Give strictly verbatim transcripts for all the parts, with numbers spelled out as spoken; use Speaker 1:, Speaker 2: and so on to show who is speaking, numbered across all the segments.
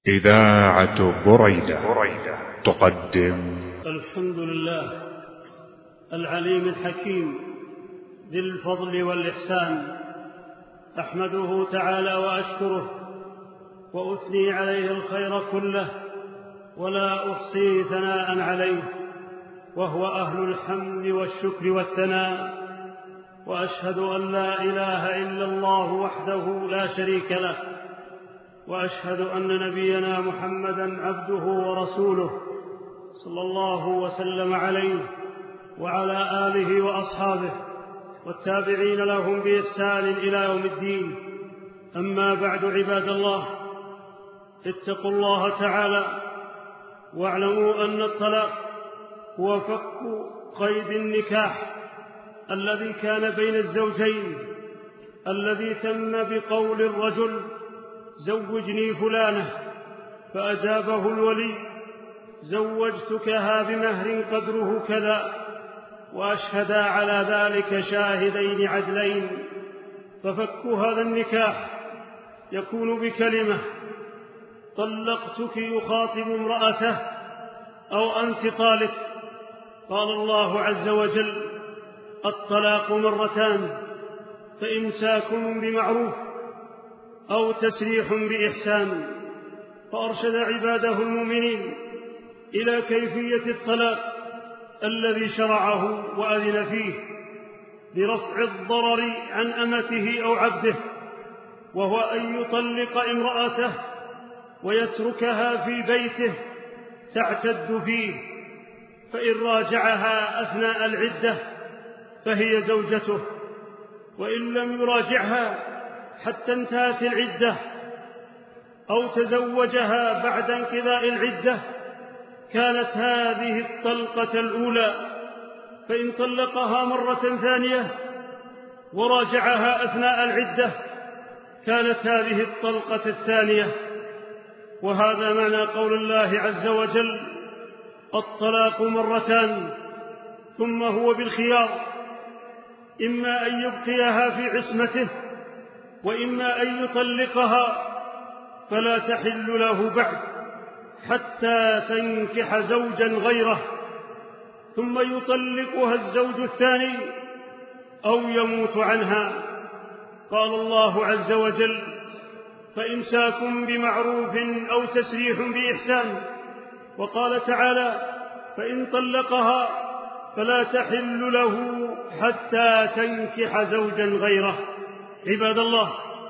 Speaker 1: إذاعة بريدة تقدم.
Speaker 2: الحمد لله العليم الحكيم ذي الفضل والإحسان، أحمده تعالى وأشكره وأثني عليه الخير كله ولا أحصي ثناء عليه، وهو أهل الحمد والشكر والثناء. وأشهد أن لا إله إلا الله وحده لا شريك له، وأشهد أن نبينا محمدًا عبده ورسوله صلى الله وسلم عليه وعلى آله وأصحابه والتابعين لهم بإحسان إلى يوم الدين. أما بعد، عباد الله، اتقوا الله تعالى واعلموا أن الطلاق هو فك قيد النكاح الذي كان بين الزوجين، الذي تم بقول الرجل زوجني فلانة، فأجابه الولي زوجتكها بمهر قدره كذا، وأشهدا على ذلك شاهدين عدلين. ففك هذا النكاح يكون بكلمة طلقتك يخاطب امرأته أو أنت طالق. قال الله عز وجل: الطلاق مرتان، فإمساك بمعروف أو تسريح بإحسان. فأرشد عباده المؤمنين إلى كيفية الطلاق الذي شرعه وأذن فيه لرفع الضرر عن أمته أو عبده، وهو أن يطلق امرأته ويتركها في بيته تعتد فيه، فإن راجعها أثناء العدة فهي زوجته، وإن لم يراجعها حتى انتهت العدة أو تزوجها بعد انقضاء العدة كانت هذه الطلقة الأولى. فإن طلقها مرة ثانية وراجعها أثناء العدة كانت هذه الطلقة الثانية. وهذا معنى قول الله عز وجل: الطلاق مرتان. ثم هو بالخيار، إما أن يبقيها في عصمته وإما أن يطلقها، فلا تحل له بعد حتى تنكح زوجا غيره، ثم يطلقها الزوج الثاني أو يموت عنها. قال الله عز وجل: فإمساك بمعروف أو تسريح بإحسان. وقال تعالى: فإن طلقها فلا تحل له حتى تنكح زوجا غيره. عباد الله،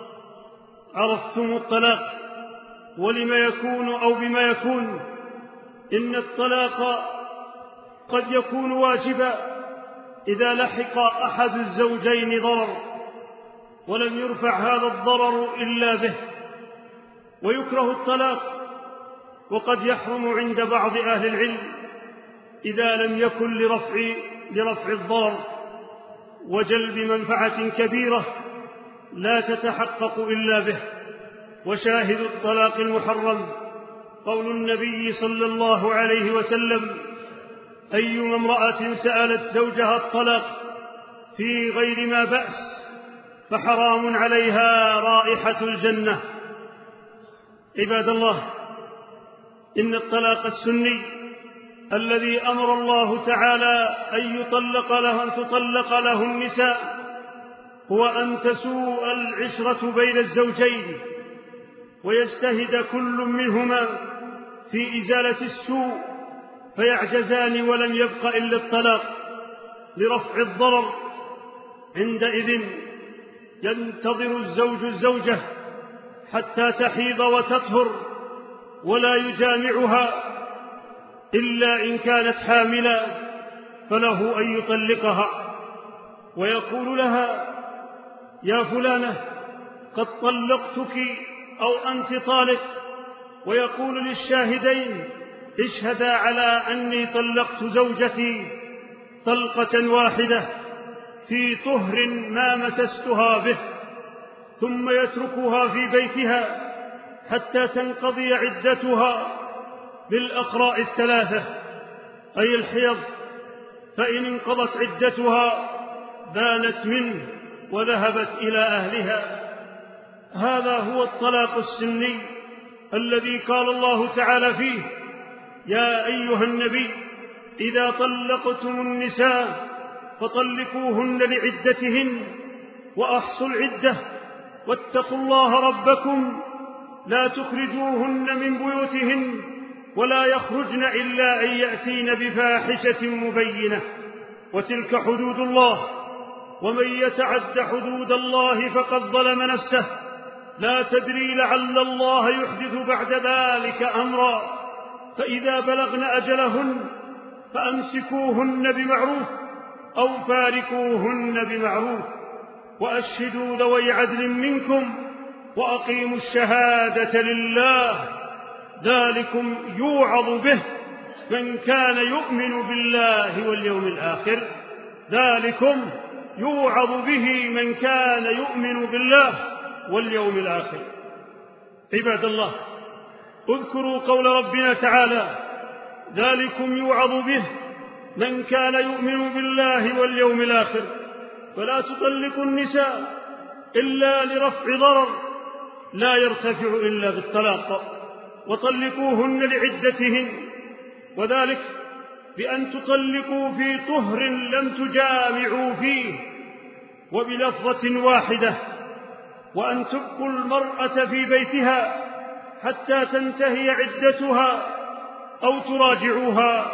Speaker 2: عرفتم الطلاق ولما يكون أو بما يكون. إن الطلاق قد يكون واجبا إذا لحق أحد الزوجين ضرر ولم يرفع هذا الضرر إلا به، ويكره الطلاق وقد يحرم عند بعض أهل العلم إذا لم يكن لرفع, لرفع الضرر وجلب منفعة كبيرة لا تتحقق إلا به. وشاهد الطلاق المحرم قول النبي صلى الله عليه وسلم: أيما امرأة سألت زوجها الطلاق في غير ما بأس فحرام عليها رائحة الجنة. عباد الله، إن الطلاق السني الذي أمر الله تعالى أن يطلق له أن تطلق له النساء هو أن تسوء العشرة بين الزوجين ويجتهد كل منهما في إزالة السوء فيعجزان ولم يبق إلا الطلاق لرفع الضرر. عندئذ ينتظر الزوج الزوجة حتى تحيض وتطهر ولا يجامعها إلا إن كانت حاملا، فله أن يطلقها ويقول لها: يا فلانة قد طلقتك أو أنت طالق، ويقول للشاهدين: اشهدا على أني طلقت زوجتي طلقة واحدة في طهر ما مسستها به، ثم يتركها في بيتها حتى تنقضي عدتها بالأقراء الثلاثة أي الحيض، فإن انقضت عدتها بانت منه وذهبت إلى أهلها. هذا هو الطلاق السني الذي قال الله تعالى فيه: يا أيها النبي إذا طلقتم النساء فطلقوهن لعدتهن وأحصوا العدة واتقوا الله ربكم لا تخرجوهن من بيوتهن ولا يخرجن إلا أن يأتين بفاحشة مبينة وتلك حدود الله ومن يتعد حدود الله فقد ظلم نفسه لا تدري لعل الله يحدث بعد ذلك أمرا فإذا بلغن أجلهن فأمسكوهن بمعروف أو فارقوهن بمعروف وأشهدوا ذوي عدل منكم وأقيموا الشهادة لله ذلكم يوعظ به من كان يؤمن بالله واليوم الآخر ذلكم يوعظ به من كان يؤمن بالله واليوم الآخر. عباد الله، اذكروا قول ربنا تعالى: ذلكم يوعظ به من كان يؤمن بالله واليوم الآخر فلا تطلقوا النساء إلا لرفع ضرر لا يرتفع إلا بالطلاق وطلقوهن لعدتهن، وذلك بأن تطلقوا في طهر لم تجامعوا فيه وبلفظة واحدة، وأن تبقوا المرأة في بيتها حتى تنتهي عدتها أو تراجعوها،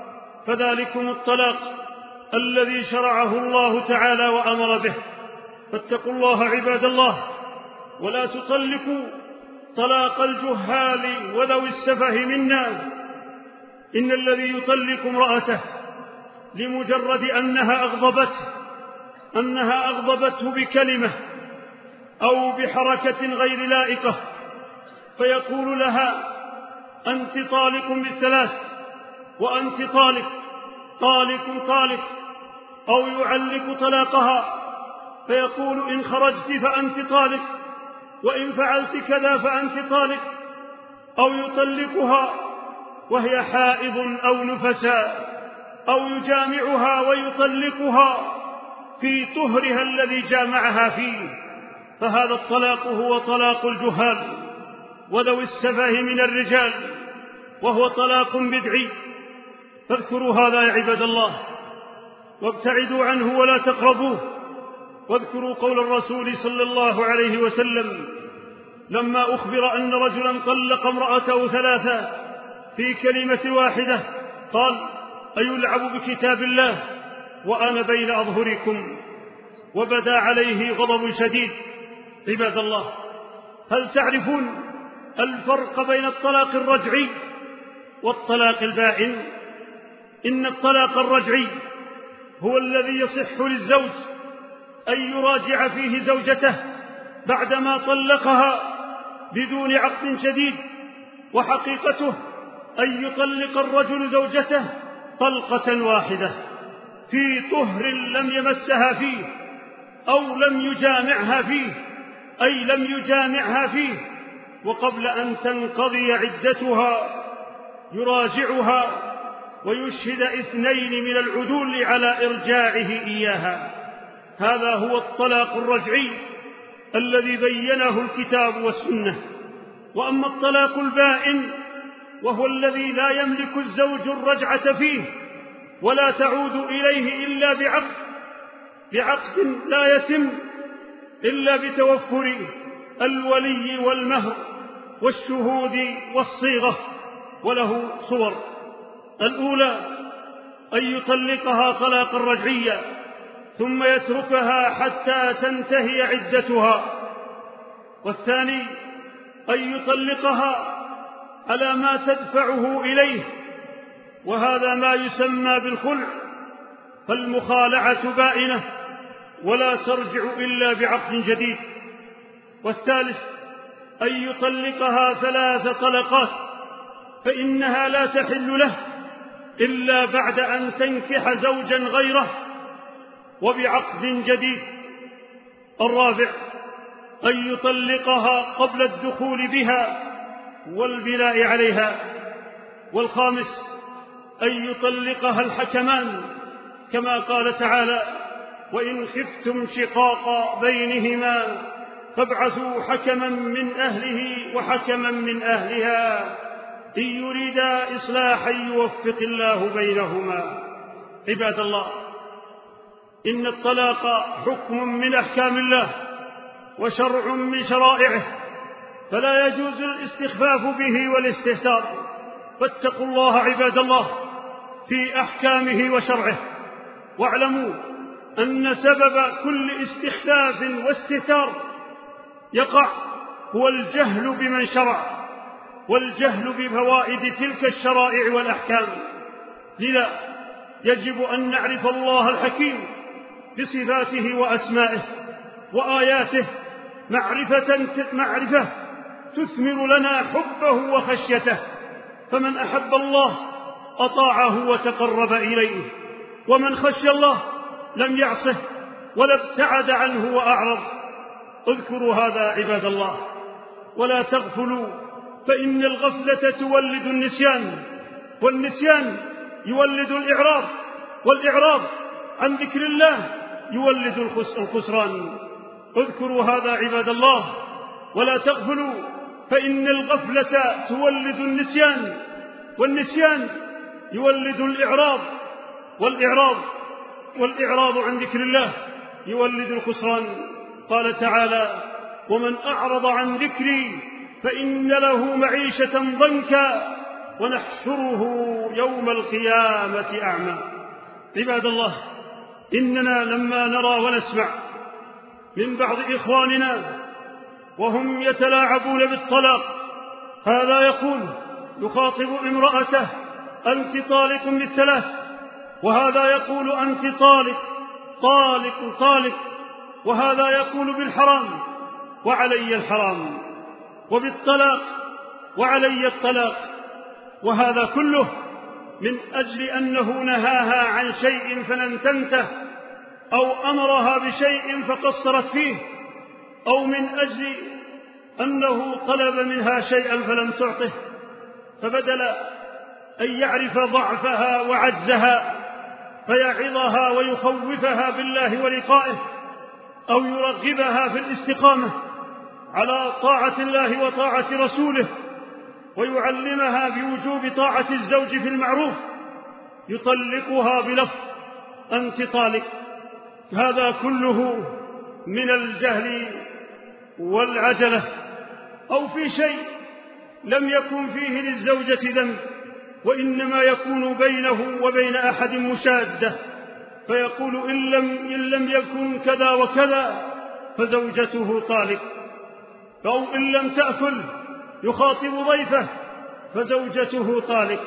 Speaker 2: فذلكم الطلاق الذي شرعه الله تعالى وأمر به. فاتقوا الله عباد الله، ولا تطلقوا طلاق الجهال وذوي السفه منا. إن الذي يطلق امرأته لمجرد أنها أغضبته أنها أغضبته بكلمة أو بحركة غير لائقة فيقول لها: أنت طالق بالثلاث وأنت طالق طالق طالق، أو يعلق طلاقها فيقول: إن خرجت فأنت طالق، وإن فعلت كذا فأنت طالق، أو يطلقها وهي حائض أو نفساء، أو يجامعها ويطلقها في طهرها الذي جامعها فيه، فهذا الطلاق هو طلاق الجهال وذوي السفه من الرجال، وهو طلاق بدعي. فاذكروا هذا يا عباد الله وابتعدوا عنه ولا تقربوه. واذكروا قول الرسول صلى الله عليه وسلم لما أخبر أن رجلا طلق امرأته ثلاثا في كلمة واحدة قال: أيلعب بكتاب الله وأنا بين أظهركم؟ وبدا عليه غضب شديد. عباد الله، هل تعرفون الفرق بين الطلاق الرجعي والطلاق البائن؟ إن الطلاق الرجعي هو الذي يصح للزوج أن يراجع فيه زوجته بعدما طلقها بدون عقد شديد، وحقيقته أن يطلق الرجل زوجته طلقة واحدة في طهر لم يمسها فيه أو لم يجامعها فيه، أي لم يجامعها فيه، وقبل أن تنقضي عدتها يراجعها ويشهد اثنين من العدول على إرجاعه إياها. هذا هو الطلاق الرجعي الذي بينه الكتاب والسنة. وأما الطلاق البائن وهو الذي لا يملك الزوج الرجعة فيه ولا تعود إليه إلا بعقد بعقد لا يتم إلا بتوفر الولي والمهر والشهود والصيغة، وله صور: الأولى أن يطلقها طلاقا رجعيا ثم يتركها حتى تنتهي عدتها، والثاني أن يطلقها على ما تدفعه إليه، وهذا ما يسمى بالخلع، فالمخالعة بائنة ولا ترجع إلا بعقد جديد. والثالث أن يطلقها ثلاث طلقات فإنها لا تحل له إلا بعد أن تنكح زوجا غيره وبعقد جديد. الرابع أن يطلقها قبل الدخول بها والبناء عليها. والخامس أن يطلقها الحكمان كما قال تعالى: وإن خفتم شقاق بينهما فابعثوا حكما من أهله وحكما من أهلها إن يريدا إصلاحا يوفق الله بينهما. عباد الله، إن الطلاق حكم من أحكام الله وشرع من شرائعه، فلا يجوز الاستخفاف به والاستهتار، فاتقوا الله عباد الله في أحكامه وشرعه، واعلموا أن سبب كل استخفاف واستهتار يقع هو الجهل بمن شرع والجهل بفوائد تلك الشرائع والأحكام. لذا يجب أن نعرف الله الحكيم بصفاته وأسمائه وآياته معرفة, معرفة تثمر لنا حبه وخشيته، فمن أحب الله أطاعه وتقرب إليه، ومن خشي الله لم يعصه ولا ابتعد عنه وأعرض. اذكروا هذا عباد الله، ولا تغفلوا، فإن الغفلة تولد النسيان، والنسيان يولد الإعراض، والإعراض عن ذكر الله يولد الخسران. اذكروا هذا عباد الله، ولا تغفلوا، فإن الغفلة تولد النسيان، والنسيان يولد الإعراض، والإعراض والإعراض عن ذكر الله يولد الخسران. قال تعالى: ومن أعرض عن ذكري فإن له معيشة ضنكا ونحشره يوم القيامة أعمى. عباد الله، إننا لما نرى ونسمع من بعض إخواننا وهم يتلاعبون بالطلاق، هذا يقول يخاطب امرأته: أنت طالق بالثلاث، وهذا يقول: أنت طالق طالق طالق، وهذا يقول بالحرام وعلي الحرام، وبالطلاق وعلي الطلاق، وهذا كله من أجل أنه نهاها عن شيء فلم تنته، أو أمرها بشيء فقصرت فيه، أو من أجل أنه طلب منها شيئا فلم تعطه، فبدل أن يعرف ضعفها وعجزها فيعظها ويخوفها بالله ولقائه، أو يرغبها في الاستقامة على طاعة الله وطاعة رسوله، ويعلمها بوجوب طاعة الزوج في المعروف، يطلقها بلفظ: أنت طالق. هذا كله من الجهل والعجلة، أو في شيء لم يكن فيه للزوجة ذنب، وإنما يكون بينه وبين أحد مشادة، فيقول: إن لم, إن لم يكن كذا وكذا فزوجته طالق، أو إن لم تأكل يخاطب ضيفه فزوجته طالق.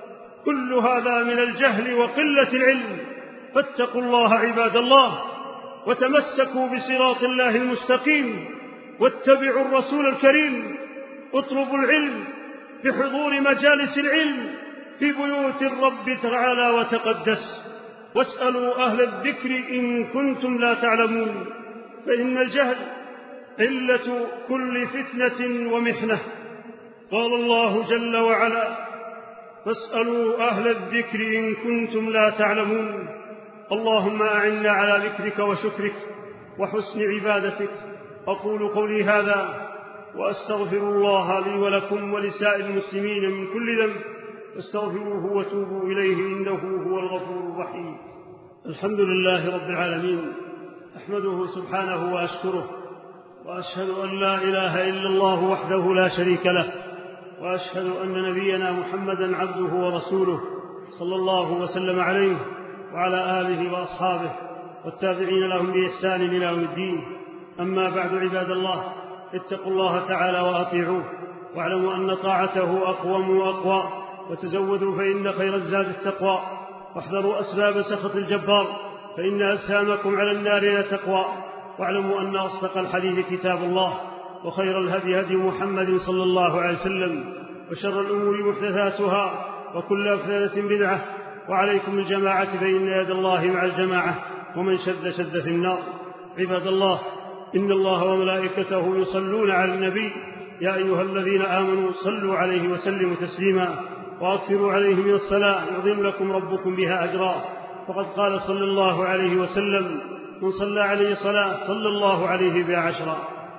Speaker 2: كل هذا من الجهل وقلة العلم، فاتقوا الله عباد الله، وتمسكوا بصراط الله المستقيم، واتبعوا الرسول الكريم، اطلبوا العلم بحضور مجالس العلم في بيوت الرب تعالى وتقدس، واسألوا أهل الذكر إن كنتم لا تعلمون، فإن الجهل علة كل فتنة ومحنة. قال الله جل وعلا: فاسألوا أهل الذكر إن كنتم لا تعلمون. اللهم أعنا على ذكرك وشكرك وحسن عبادتك. أقول قولي هذا وأستغفر الله لي ولكم ولسائر المسلمين من كل ذنب، فاستغفروه وتوبوا إليه إنه هو الغفور الرحيم. الحمد لله رب العالمين، أحمده سبحانه وأشكره، وأشهد أن لا إله إلا الله وحده لا شريك له، وأشهد أن نبينا محمدا عبده ورسوله، صلى الله وسلم عليه وعلى آله وأصحابه والتابعين لهم بإحسان إلى يوم الدين. أما بعد، عباد الله، اتقوا الله تعالى وأطيعوه، واعلموا أن طاعته أقوم وأقوى، وتزودوا فإن خير الزاد التقوى، واحذروا أسباب سخط الجبار، فإن أسهامكم على النار لتقوى. واعلموا أن أصدق الحديث كتاب الله، وخير الهدي هدي محمد صلى الله عليه وسلم، وشر الأمور محدثاتها، وكل محدثة بدعة، وعليكم الجماعة فإن يد الله مع الجماعة، ومن شد شد في النار. عباد الله، إن الله وملائكته يصلون على النبي، يا أيها الذين آمنوا صلوا عليه وسلموا تسليما، وأكثروا عليه من الصلاة يعظم لكم ربكم بها أجرا. فقد قال صلى الله عليه وسلم: من صلى عليه صلاة صلى الله عليه بها عشرا.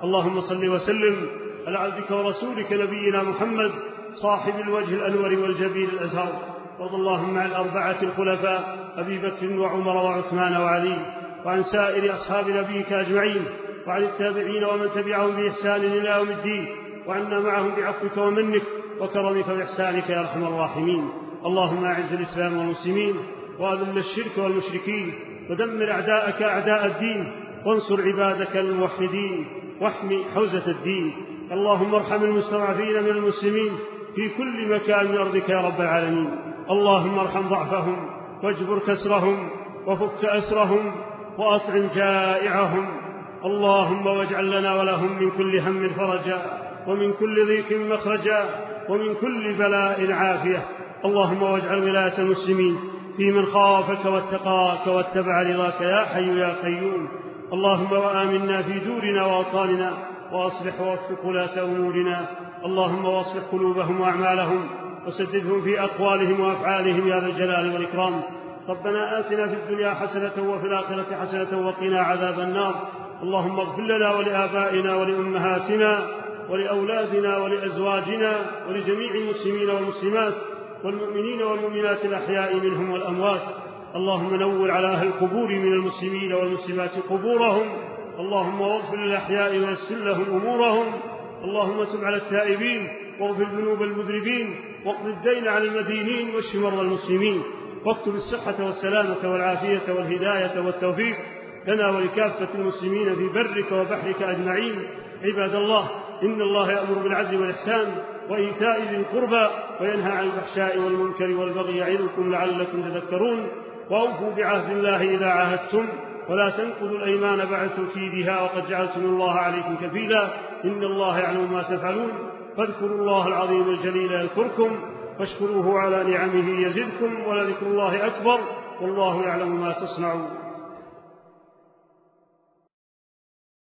Speaker 2: اللهم صل وسلم على عبدك ورسولك نبينا محمد صاحب الوجه الأنور والجبين الأزهر، وارض اللهم عن الأربعة الخلفاء أبي بكر وعمر وعثمان وعلي، وعن سائر أصحاب نبيك أجمعين، وعن التابعين ومن تبعهم بإحسان إلى يوم الدين، وعنا معهم بعفوك ومنك وكرمك وإحسانك يا أرحم الراحمين. اللهم أعز الإسلام والمسلمين، وأذل الشرك والمشركين، ودمر أعداءك أعداء الدين، وانصر عبادك الموحدين، واحمي حوزة الدين. اللهم ارحم المستضعفين من المسلمين في كل مكان من أرضك يا رب العالمين. اللهم ارحم ضعفهم، واجبر كسرهم، وفك أسرهم، وأطعم جائعهم. اللهم واجعل لنا ولهم من كل هم فرجا، ومن كل ضيق مخرجا، ومن كل بلاء عافية. اللهم واجعل ولاية المسلمين في من خافك واتقاك واتبع رضاك يا حي يا قيوم. اللهم وآمنا في دورنا وأوطاننا، وأصلح ووفق ولاة أمورنا. اللهم واصلح قلوبهم وأعمالهم، وسددهم في أقوالهم وأفعالهم يا ذا الجلال والإكرام. ربنا آتنا في الدنيا حسنة وفي الآخرة حسنة وقنا عذاب النار. اللهم اغفر لنا ولآبائنا ولأمهاتنا ولأولادنا ولأزواجنا ولجميع المسلمين والمسلمات والمؤمنين والمؤمنات الأحياء منهم والأموات. اللهم نور على أهل القبور من المسلمين والمسلمات قبورهم. اللهم واغفر للأحياء ويسر لهم أمورهم. اللهم تب على التائبين، واغفر ذنوب المذنبين، واقض الدين عن المدينين، واشف مرضى المسلمين، واكتب الصحة والسلامة والعافية والهداية والتوفيق لنا ولكافة المسلمين في برك وبحرك أجمعين. عباد الله، إن الله يأمر بالعدل والإحسان وإيتاء ذي القربى، وينهى عن الفحشاء والمنكر والبغي يعظكم لعلكم تذكرون. وأوفوا بعهد الله إذا عاهدتم، ولا تنقضوا الأيمان بعد توكيدها، وقد جعلتم الله عليكم كفيلا، إن الله يعلم ما تفعلون. فاذكروا الله العظيم الجليل يذكركم، واشكروه على نعمه يزدكم، ولذكر الله أكبر، والله يعلم ما تصنعون.